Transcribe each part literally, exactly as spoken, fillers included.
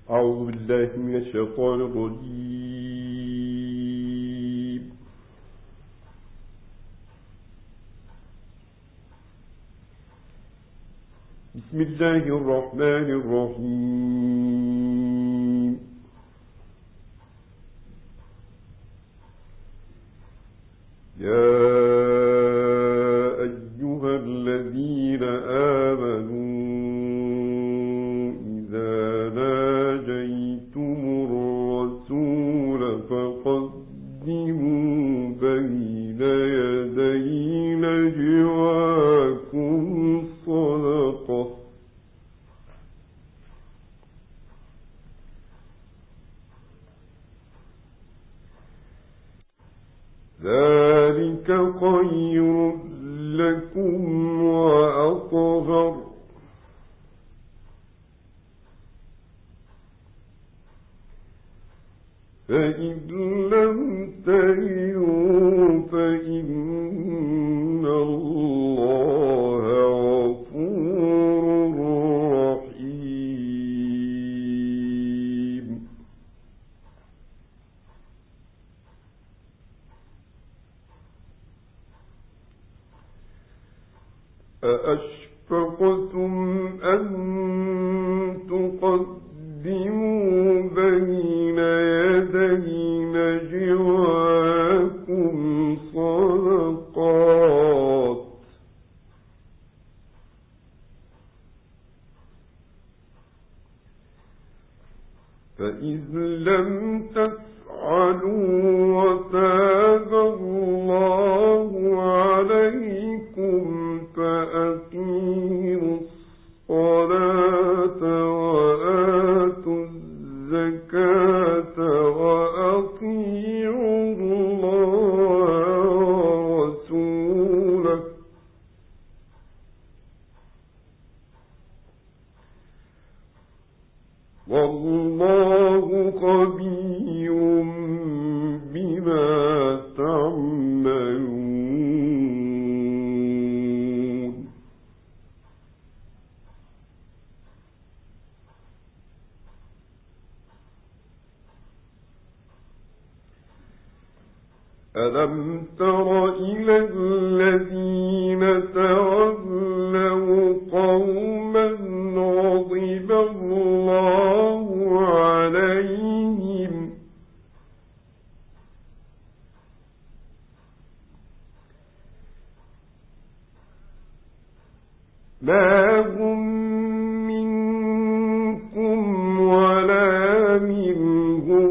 أعوذ بالله من الشيطان الرجيم. بسم الله الرحمن الرحيم. يا أيها الذين آمنوا إذا ناجيتم الرسول فقدموا بين يدي نجواكم صدقة ذلك خير لكم وأطهر فإن لم تجدوا فإن الله غفور رحيم. أأشفقتم أن تقدموا بين يدي نجواكم صدقات فإذ لم تفعلوا وتاب الله عليكم فأقيموا الصلاة وآتوا الزكاة وأطيعوا الله ورسوله والله خبير بما تعملون. ألم تر إلى الذين تولوا قوما غضب الله عليهم ما هم منكم ولا منهم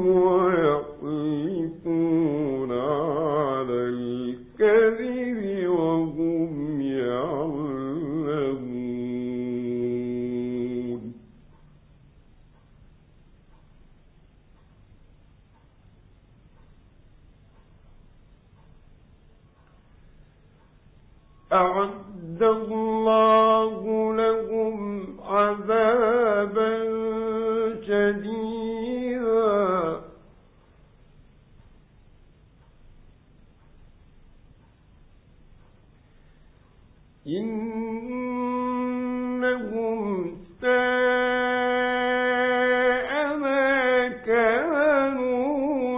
ويحلفون على الكذب وهم يعلمون. أعد الله لهم عذابا شديدا إنهم ساء ما كانوا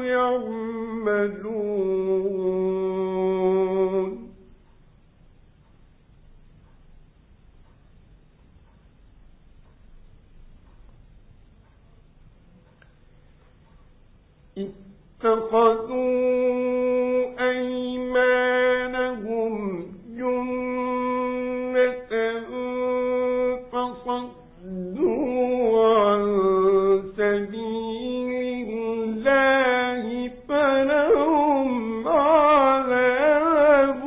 يعملون. اتخذوا أيمانهم جنة فصدوا عن سبيل الله فلهم عذاب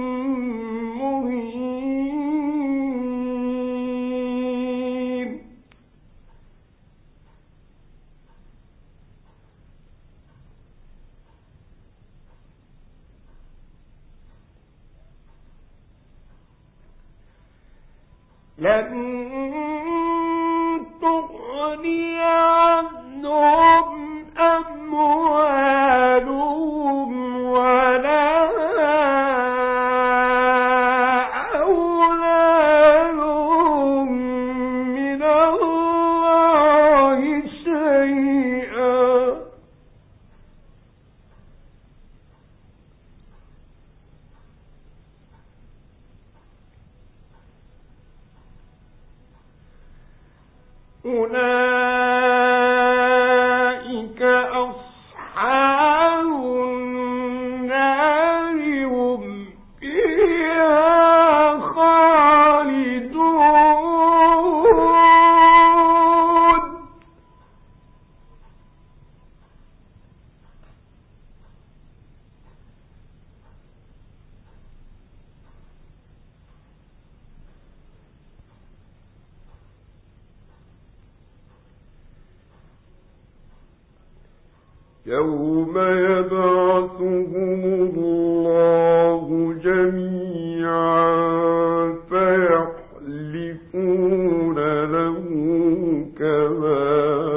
مهين. لن تغني عنهم أموالهم ولا أولادهم من الله أولئك أصحاب النار هم فيها خالدون يوم يبعثهم الله جميعا فيحلفون له كما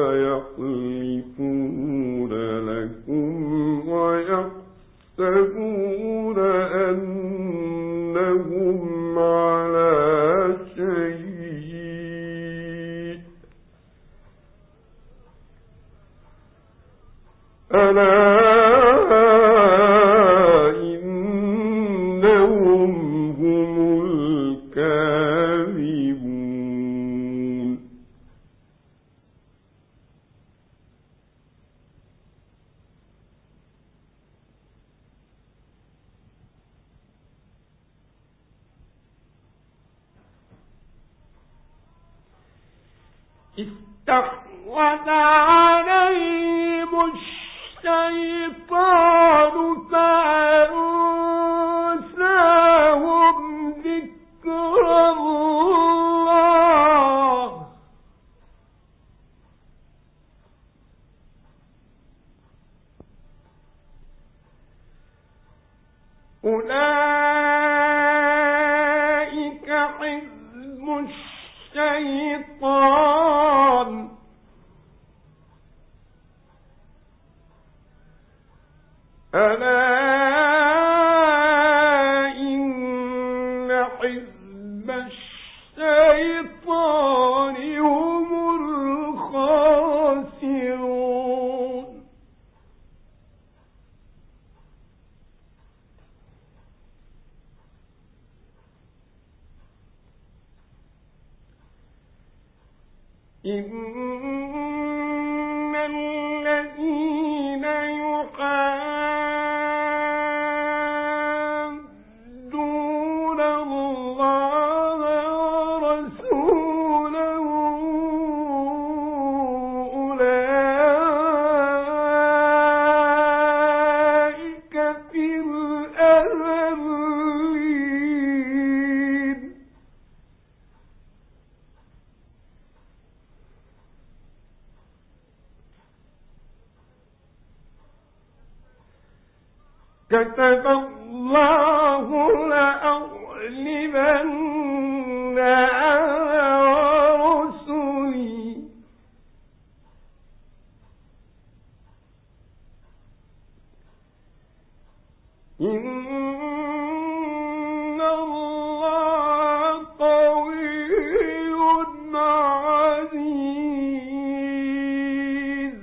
يحلفون لكم ويحسبون أنهم على شيء ألا إنهم هم الكاذبون استحوذ عليهم الشيطان فأنساهم ذكر الله أولئك حزب الشيطان ألا إن حزب الشيطان هم الخاسرون إن الذين يحادون الله ورسوله أولئك في الأذلين كتب الله لأغلبن أنا ورسلي إن الله قوي عزيز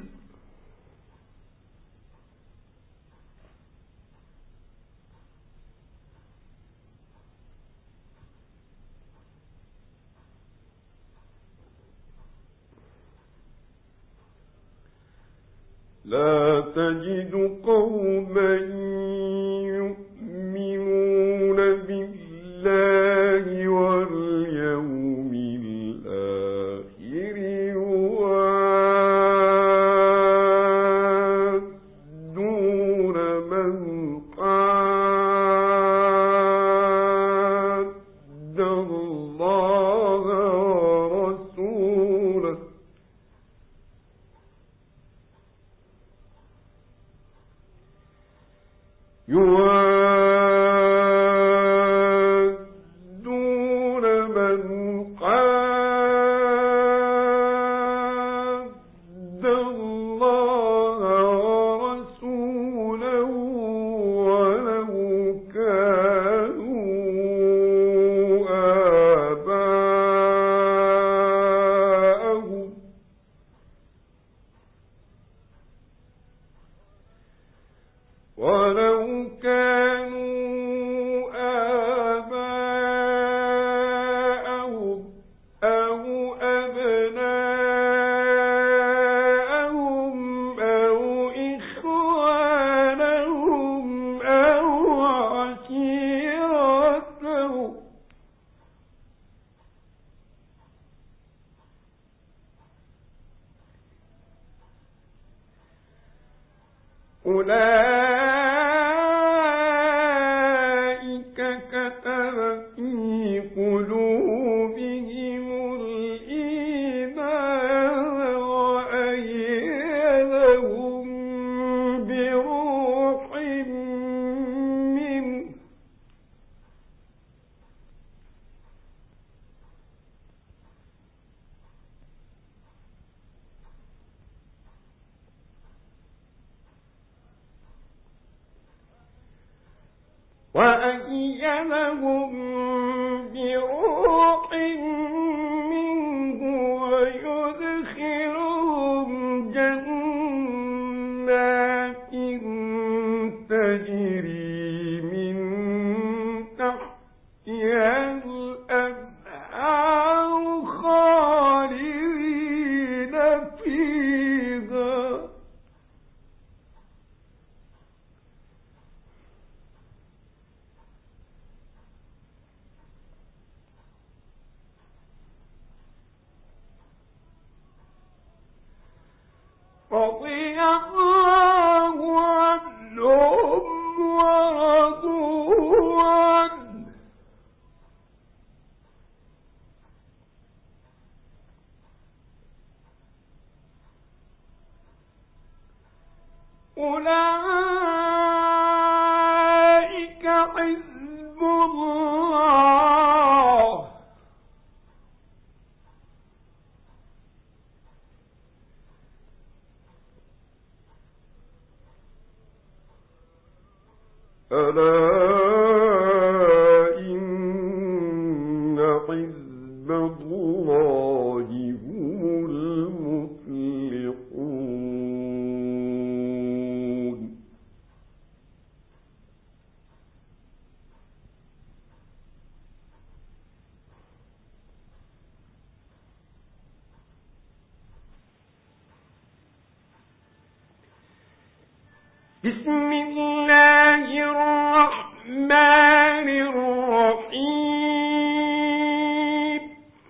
لا تجد قوما يؤمنون بالله واليوم الآخر يوادون من حاد الله ورسوله يوادون من حاد الله ورسوله ولو كانوا آباءهم ولو كانوا أولئك كتب في قلوبهم الإيمان وأيدهم بروح منه وأيدهم بروح منه ويدخلهم جنات تجري من تحتها الأنهار خالدين فيها رضي الله عنهم ورضوا عنه أولئك حزب الله ألا إن حزب الله هم المفلحون بسم الله الرحمن الرحيم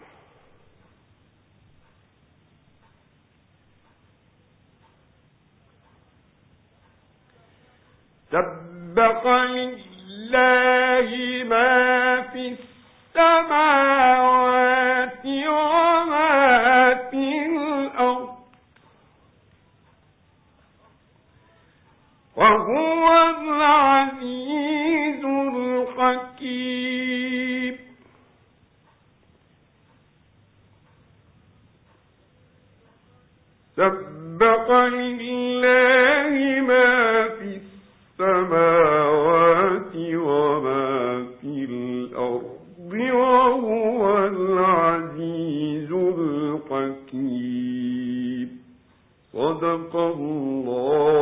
سبح لله ما في السماوات وما في الأرض وهو العزيز الحكيم سبح لله ما في السماوات وما في الأرض وهو العزيز الحكيم صدق الله